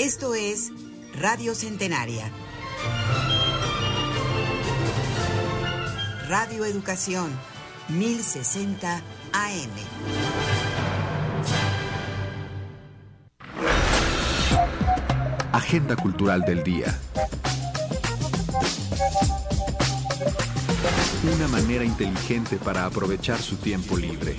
Esto es Radio Centenaria. Radio Educación, 1060 AM. Agenda cultural del día. Una manera inteligente para aprovechar su tiempo libre.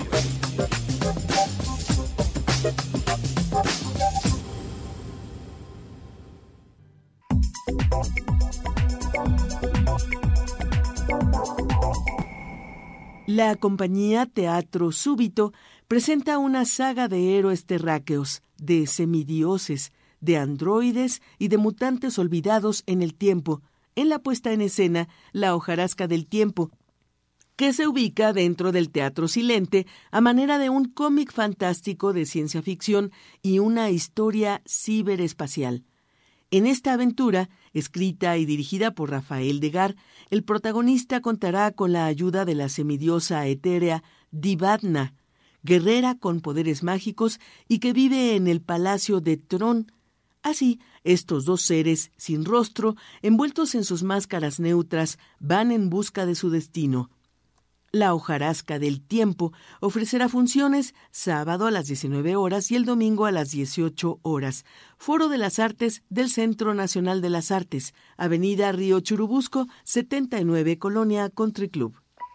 La compañía Teatro Súbito presenta una saga de héroes terráqueos, de semidioses, de androides y de mutantes olvidados en el tiempo, en la puesta en escena La hojarasca del tiempo, que se ubica dentro del Teatro Silente a manera de un cómic fantástico de ciencia ficción y una historia ciberespacial. En esta aventura, escrita y dirigida por Rafael Degar, el protagonista contará con la ayuda de la semidiosa etérea Divadna, guerrera con poderes mágicos y que vive en el palacio de Tron. Así, estos dos seres sin rostro, envueltos en sus máscaras neutras, van en busca de su destino. La hojarasca del tiempo ofrecerá funciones sábado a las 19 horas y el domingo a las 18 horas. Foro de las Artes del Centro Nacional de las Artes, Avenida Río Churubusco, 79, Colonia Country Club.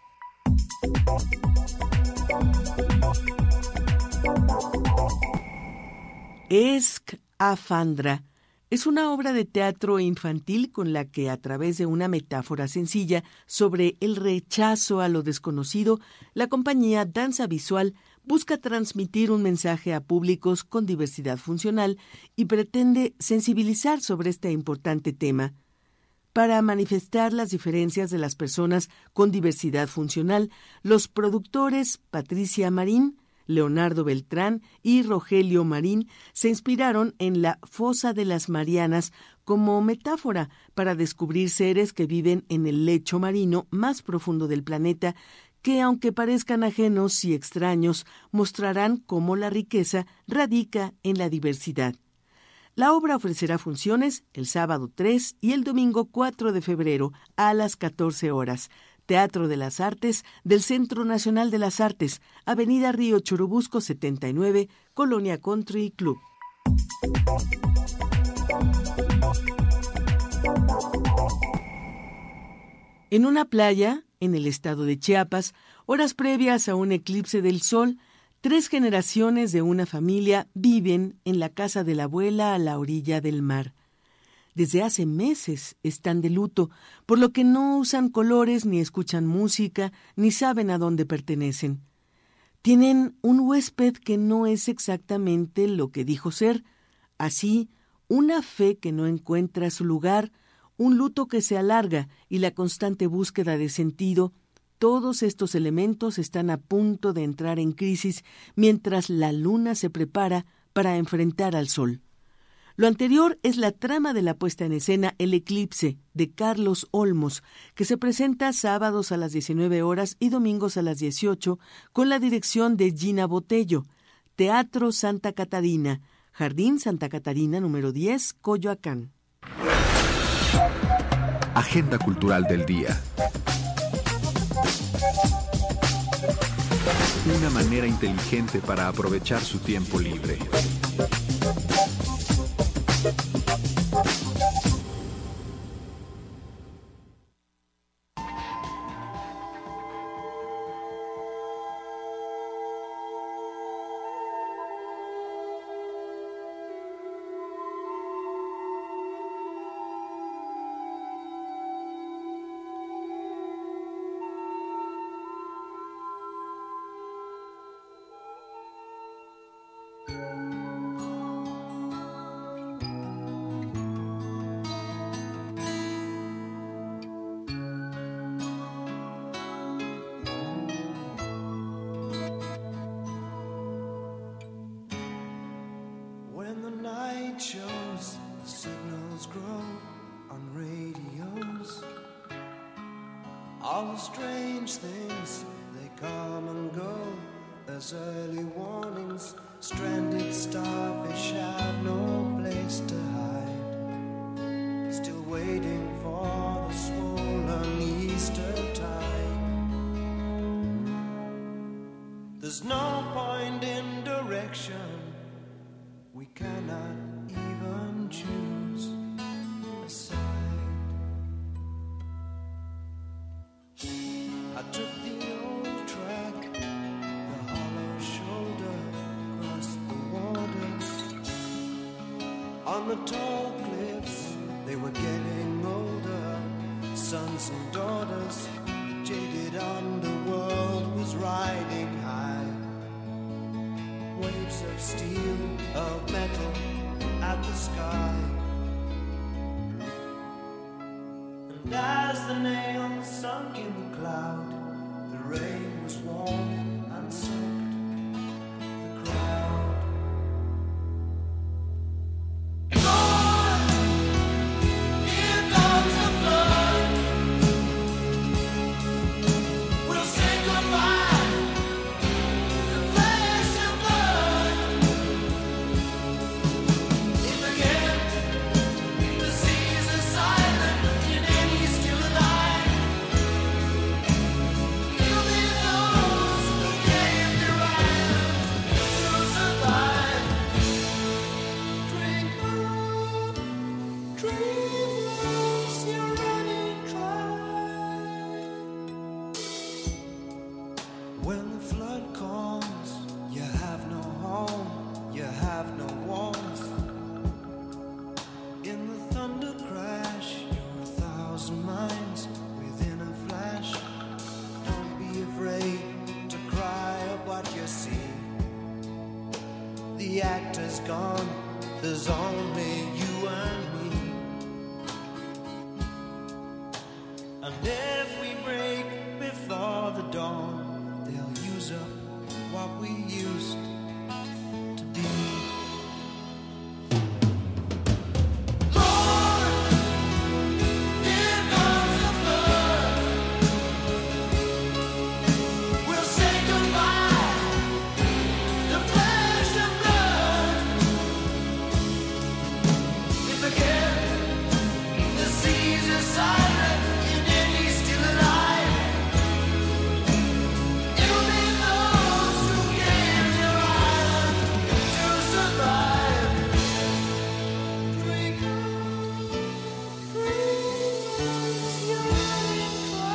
Escafandra es una obra de teatro infantil con la que, a través de una metáfora sencilla sobre el rechazo a lo desconocido, la compañía Danza Visual busca transmitir un mensaje a públicos con diversidad funcional y pretende sensibilizar sobre este importante tema. Para manifestar las diferencias de las personas con diversidad funcional, los productores Patricia Marín, Leonardo Beltrán y Rogelio Marín se inspiraron en la Fosa de las Marianas como metáfora para descubrir seres que viven en el lecho marino más profundo del planeta, que, aunque parezcan ajenos y extraños, mostrarán cómo la riqueza radica en la diversidad. La obra ofrecerá funciones el sábado 3 y el domingo 4 de febrero a las 14 horas. Teatro de las Artes del Centro Nacional de las Artes, Avenida Río Churubusco 79, Colonia Country Club. En una playa, en el estado de Chiapas, horas previas a un eclipse del sol, 3 generaciones de una familia viven en la casa de la abuela a la orilla del mar. Desde hace meses están de luto, por lo que no usan colores, ni escuchan música, ni saben a dónde pertenecen. Tienen un huésped que no es exactamente lo que dijo ser. Así, una fe que no encuentra su lugar, un luto que se alarga y la constante búsqueda de sentido, todos estos elementos están a punto de entrar en crisis mientras la luna se prepara para enfrentar al sol. Lo anterior es la trama de la puesta en escena El Eclipse, de Carlos Olmos, que se presenta sábados a las 19 horas y domingos a las 18, con la dirección de Gina Botello. Teatro Santa Catarina, Jardín Santa Catarina, número 10, Coyoacán. Agenda cultural del día. Una manera inteligente para aprovechar su tiempo libre. All the strange things, they come and go as early warnings. Stranded starfish have no place to hide. took the old track, the hollow shoulder crossed the waters. On the tall cliffs, they were getting older, sons and daughters. The jaded underworld was riding high. Waves of steel, of metal, at the sky. And as the nails sunk in the cloud, the rain was warm and soaked the crowd. Lord, here comes the flood. We'll say goodbye to flesh and blood. If again the seas are silent and any still alive, it'll be those who gave their island to survive. Drink up, dreamers, you're running dry. When the flood comes, you have no home, you have no warmth. In the thunder crash, you're 1,000 miles within a flash. Don't be afraid to cry at what you see. The actor's gone, there's only you and me. And if we break before the dawn, they'll use up what we used to be. Lord, here comes the flood. We'll say goodbye to flesh and blood. If again the seas are silent and any still alive, it'll be those who gave their island to survive. Drink up, dreamers, you're running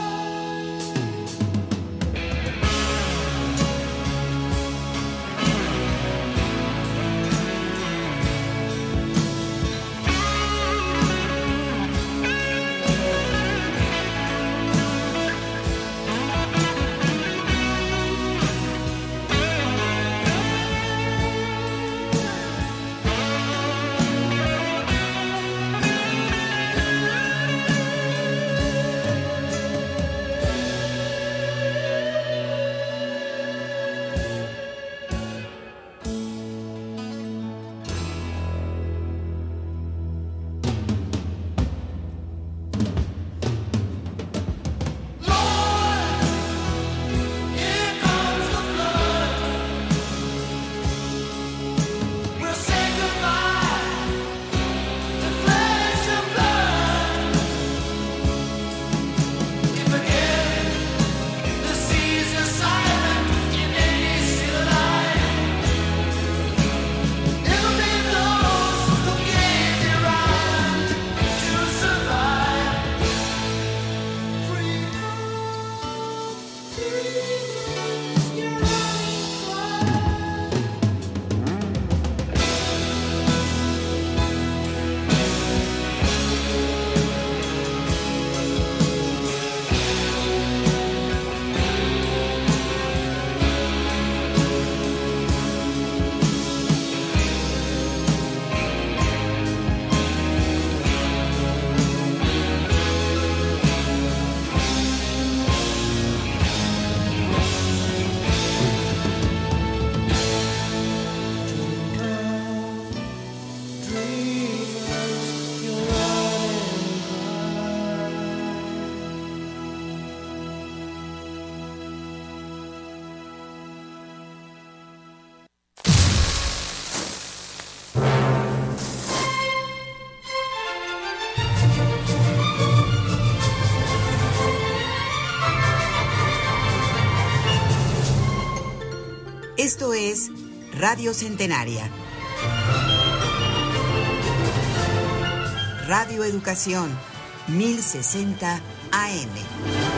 Esto es Radio Centenaria. Radio Educación, 1060 AM.